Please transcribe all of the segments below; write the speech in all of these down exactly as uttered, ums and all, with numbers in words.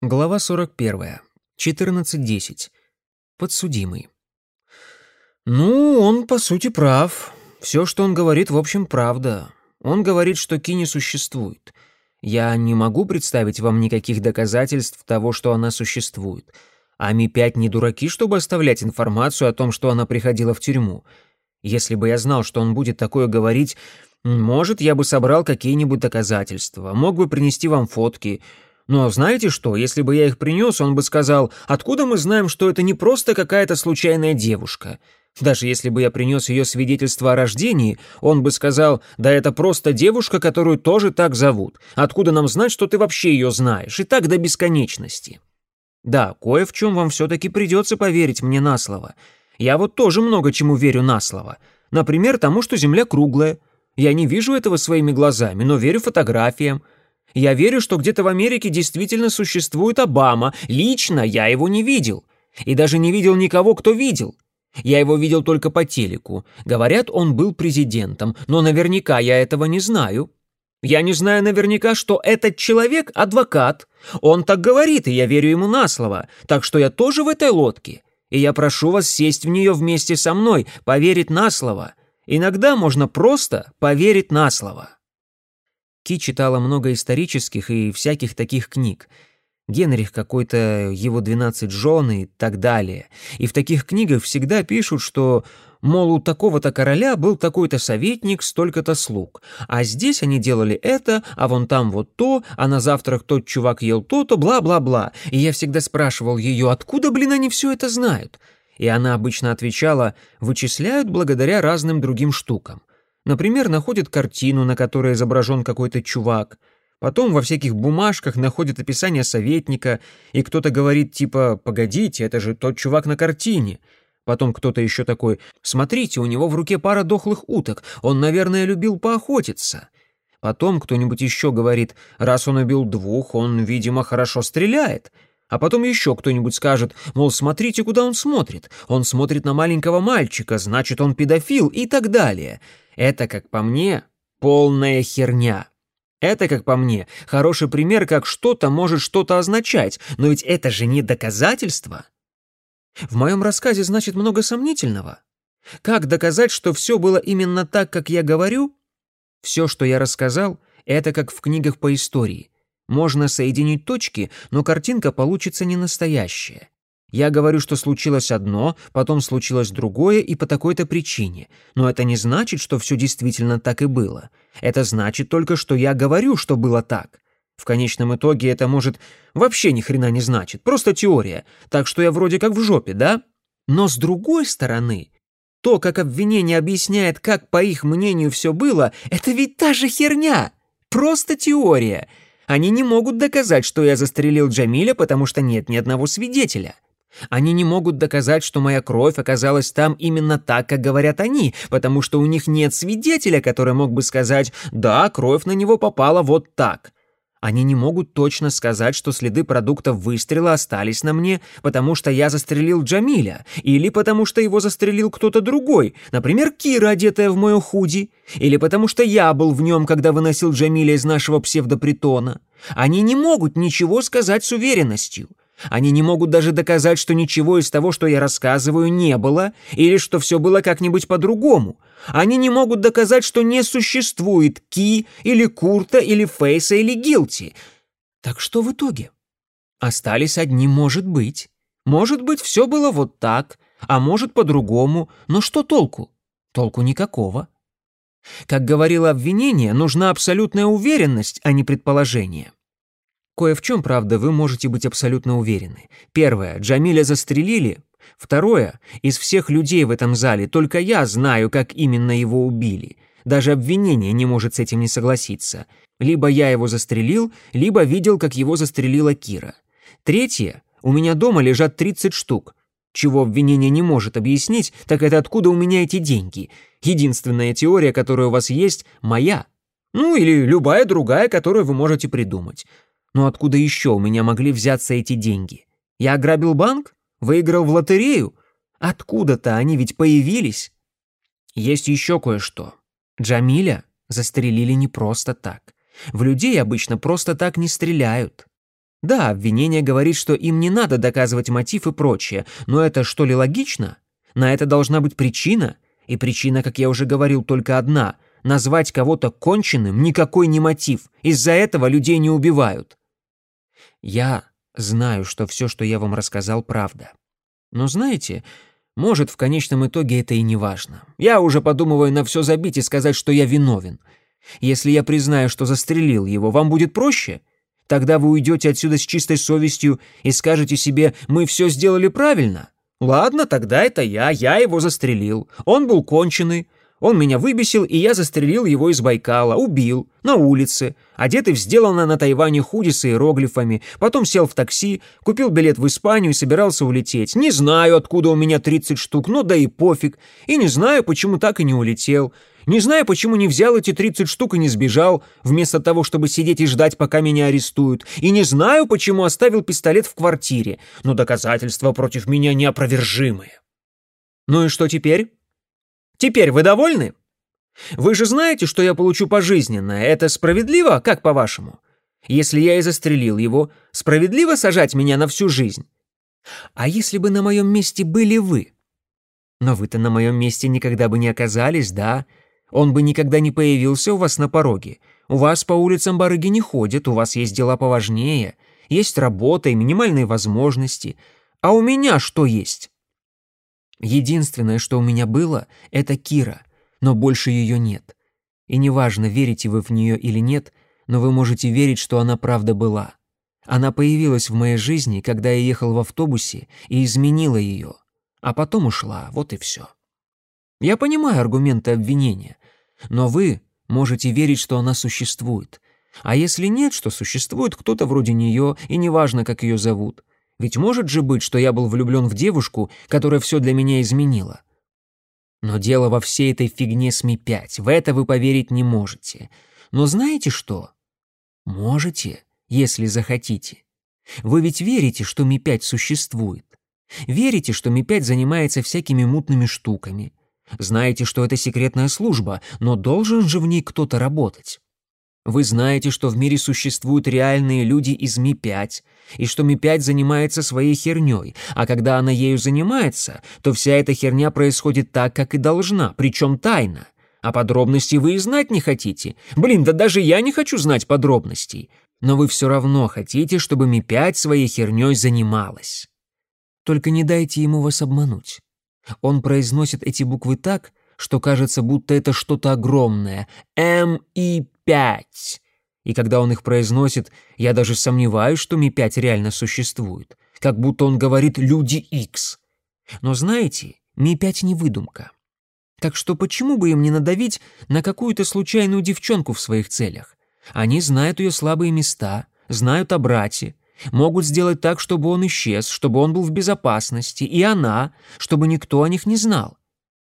Глава сорок первая. четырнадцать десять. Подсудимый. Ну, он, по сути, прав. Все, что он говорит, в общем, правда. Он говорит, что Ки не существует. Я не могу представить вам никаких доказательств того, что она существует. А Ми пять не дураки, чтобы оставлять информацию о том, что она приходила в тюрьму. Если бы я знал, что он будет такое говорить, может, я бы собрал какие-нибудь доказательства, мог бы принести вам фотки. Но знаете что, если бы я их принес, он бы сказал: «Откуда мы знаем, что это не просто какая-то случайная девушка?» Даже если бы я принес ее свидетельство о рождении, он бы сказал: «Да это просто девушка, которую тоже так зовут. Откуда нам знать, что ты вообще ее знаешь?» И так до бесконечности. Да, кое в чем вам все-таки придется поверить мне на слово. Я вот тоже много чему верю на слово. Например, тому, что Земля круглая. Я не вижу этого своими глазами, но верю фотографиям. Я верю, что где-то в Америке действительно существует Обама. Лично я его не видел. И даже не видел никого, кто видел. Я его видел только по телеку. Говорят, он был президентом, но наверняка я этого не знаю. Я не знаю наверняка, что этот человек – адвокат. Он так говорит, и я верю ему на слово. Так что я тоже в этой лодке. И я прошу вас сесть в нее вместе со мной, поверить на слово. Иногда можно просто поверить на слово. Ки читала много исторических и всяких таких книг. Генрих какой-то, его двенадцать жен и так далее. И в таких книгах всегда пишут, что, мол, у такого-то короля был такой-то советник, столько-то слуг. А здесь они делали это, а вон там вот то, а на завтрак тот чувак ел то-то, бла-бла-бла. И я всегда спрашивал ее, откуда, блин, они все это знают? И она обычно отвечала: вычисляют благодаря разным другим штукам. Например, находят картину, на которой изображен какой-то чувак. Потом во всяких бумажках находят описание советника, и кто-то говорит типа: «Погодите, это же тот чувак на картине». Потом кто-то еще такой: «Смотрите, у него в руке пара дохлых уток, он, наверное, любил поохотиться». Потом кто-нибудь еще говорит: «Раз он убил двух, он, видимо, хорошо стреляет». А потом еще кто-нибудь скажет, мол, смотрите, куда он смотрит. Он смотрит на маленького мальчика, значит, он педофил и так далее. Это, как по мне, полная херня. Это, как по мне, хороший пример, как что-то может что-то означать, но ведь это же не доказательство. В моем рассказе, значит, много сомнительного. Как доказать, что все было именно так, как я говорю? Все, что я рассказал, это как в книгах по истории. Можно соединить точки, но картинка получится не настоящая. Я говорю, что случилось одно, потом случилось другое и по такой-то причине. Но это не значит, что все действительно так и было. Это значит только, что я говорю, что было так. В конечном итоге это может вообще ни хрена не значит, просто теория. Так что я вроде как в жопе, да? Но с другой стороны, то, как обвинение объясняет, как по их мнению все было, это ведь та же херня. Просто теория. Они не могут доказать, что я застрелил Джамиля, потому что нет ни одного свидетеля. Они не могут доказать, что моя кровь оказалась там именно так, как говорят они, потому что у них нет свидетеля, который мог бы сказать: «Да, кровь на него попала вот так». Они не могут точно сказать, что следы продуктов выстрела остались на мне, потому что я застрелил Джамиля, или потому что его застрелил кто-то другой, например, Кира, одетая в мое худи, или потому что я был в нем, когда выносил Джамиля из нашего псевдопритона. Они не могут ничего сказать с уверенностью. Они не могут даже доказать, что ничего из того, что я рассказываю, не было, или что все было как-нибудь по-другому. Они не могут доказать, что не существует Ки, или Курта, или Фейса, или Гилти. Так что в итоге? Остались одни «может быть». Может быть, все было вот так, а может, по-другому, но что толку? Толку никакого. Как говорило обвинение, нужна абсолютная уверенность, а не предположение. Кое в чем, правда, вы можете быть абсолютно уверены. Первое, Джамиля застрелили. Второе, из всех людей в этом зале только я знаю, как именно его убили. Даже обвинение не может с этим не согласиться. Либо я его застрелил, либо видел, как его застрелила Кира. Третье, у меня дома лежат тридцать штук. Чего обвинение не может объяснить, так это откуда у меня эти деньги. Единственная теория, которая у вас есть, моя. Ну или любая другая, которую вы можете придумать. Но откуда еще у меня могли взяться эти деньги? Я ограбил банк? Выиграл в лотерею? Откуда-то они ведь появились. Есть еще кое-что. Джамиля застрелили не просто так. В людей обычно просто так не стреляют. Да, обвинение говорит, что им не надо доказывать мотив и прочее, но это что ли логично? На это должна быть причина, и причина, как я уже говорил, только одна — назвать кого-то конченым никакой не мотив, из-за этого людей не убивают. Я знаю, что все, что я вам рассказал, правда. Но знаете, может, в конечном итоге это и не важно. Я уже подумываю на все забить и сказать, что я виновен. Если я признаю, что застрелил его, вам будет проще? Тогда вы уйдете отсюда с чистой совестью и скажете себе: «Мы все сделали правильно». Ладно, тогда это я, я его застрелил. Он был конченый. Он меня выбесил, и я застрелил его из Байкала, убил, на улице, одетый в сделанное на Тайване худи с иероглифами, потом сел в такси, купил билет в Испанию и собирался улететь. Не знаю, откуда у меня тридцать штук, но да и пофиг. И не знаю, почему так и не улетел. Не знаю, почему не взял эти тридцать штук и не сбежал, вместо того, чтобы сидеть и ждать, пока меня арестуют. И не знаю, почему оставил пистолет в квартире, но доказательства против меня неопровержимые. Ну и что теперь? Теперь вы довольны? Вы же знаете, что я получу пожизненное. Это справедливо, как по-вашему? Если я и застрелил его, справедливо сажать меня на всю жизнь? А если бы на моем месте были вы? Но вы-то на моем месте никогда бы не оказались, да? Он бы никогда не появился у вас на пороге. У вас по улицам барыги не ходят, у вас есть дела поважнее, есть работа и минимальные возможности. А у меня что есть? Единственное, что у меня было, это Кира, но больше ее нет. И неважно, верите вы в нее или нет, но вы можете верить, что она правда была. Она появилась в моей жизни, когда я ехал в автобусе, и изменила ее. А потом ушла, вот и все. Я понимаю аргументы обвинения, но вы можете верить, что она существует. А если нет, что существует кто-то вроде нее, и неважно, как ее зовут. Ведь может же быть, что я был влюблен в девушку, которая все для меня изменила. Но дело во всей этой фигне с Ми пять, в это вы поверить не можете. Но знаете что? Можете, если захотите. Вы ведь верите, что Ми пять существует. Верите, что Ми пять занимается всякими мутными штуками. Знаете, что это секретная служба, но должен же в ней кто-то работать. Вы знаете, что в мире существуют реальные люди из Ми пять, и что Ми пять занимается своей херней, а когда она ею занимается, то вся эта херня происходит так, как и должна, причем тайно. А подробностей вы и знать не хотите. Блин, да даже я не хочу знать подробностей. Но вы все равно хотите, чтобы Ми пять своей херней занималась. Только не дайте ему вас обмануть. Он произносит эти буквы так, что кажется, будто это что-то огромное. Эм И пять. И когда он их произносит, я даже сомневаюсь, что Ми пять реально существует. Как будто он говорит «Люди Икс». Но знаете, Ми пять не выдумка. Так что почему бы им не надавить на какую-то случайную девчонку в своих целях? Они знают ее слабые места, знают о брате, могут сделать так, чтобы он исчез, чтобы он был в безопасности, и она, чтобы никто о них не знал.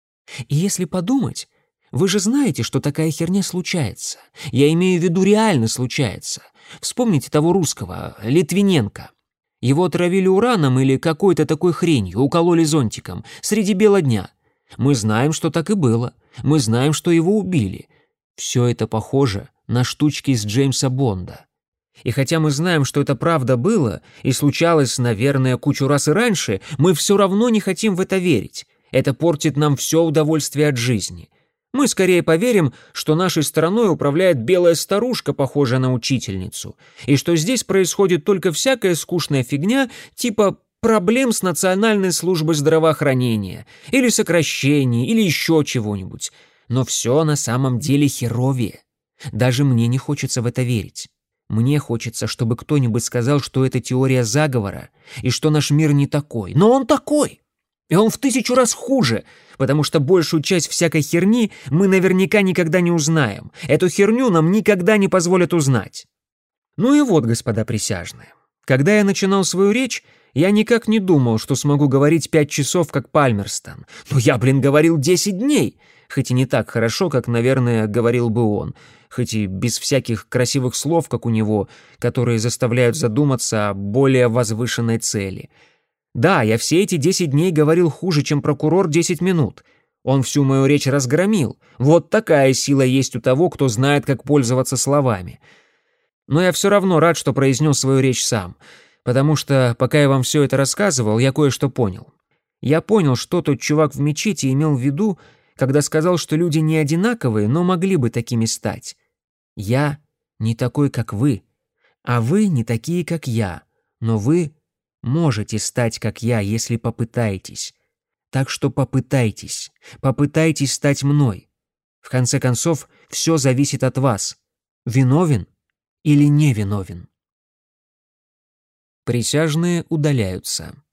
И если подумать, вы же знаете, что такая херня случается. Я имею в виду, реально случается. Вспомните того русского, Литвиненко. Его отравили ураном или какой-то такой хренью, укололи зонтиком, среди бела дня. Мы знаем, что так и было. Мы знаем, что его убили. Все это похоже на штучки из Джеймса Бонда. И хотя мы знаем, что это правда было, и случалось, наверное, кучу раз и раньше, мы все равно не хотим в это верить. Это портит нам все удовольствие от жизни. Мы скорее поверим, что нашей страной управляет белая старушка, похожая на учительницу, и что здесь происходит только всякая скучная фигня, типа проблем с Национальной службой здравоохранения, или сокращений, или еще чего-нибудь. Но все на самом деле херовее. Даже мне не хочется в это верить. Мне хочется, чтобы кто-нибудь сказал, что это теория заговора, и что наш мир не такой. Но он такой! И он в тысячу раз хуже, потому что большую часть всякой херни мы наверняка никогда не узнаем. Эту херню нам никогда не позволят узнать. Ну и вот, господа присяжные, когда я начинал свою речь, я никак не думал, что смогу говорить пять часов, как Пальмерстон. Но я, блин, говорил десять дней, хоть и не так хорошо, как, наверное, говорил бы он, хоть и без всяких красивых слов, как у него, которые заставляют задуматься о более возвышенной цели. Да, я все эти десять дней говорил хуже, чем прокурор десять минут. Он всю мою речь разгромил. Вот такая сила есть у того, кто знает, как пользоваться словами. Но я все равно рад, что произнес свою речь сам, потому что, пока я вам все это рассказывал, я кое-что понял. Я понял, что тот чувак в мечети имел в виду, когда сказал, что люди не одинаковые, но могли бы такими стать. Я не такой, как вы, а вы не такие, как я, но вы можете стать, как я, если попытаетесь. Так что попытайтесь, попытайтесь стать мной. В конце концов, все зависит от вас. Виновен или не виновен? Присяжные удаляются.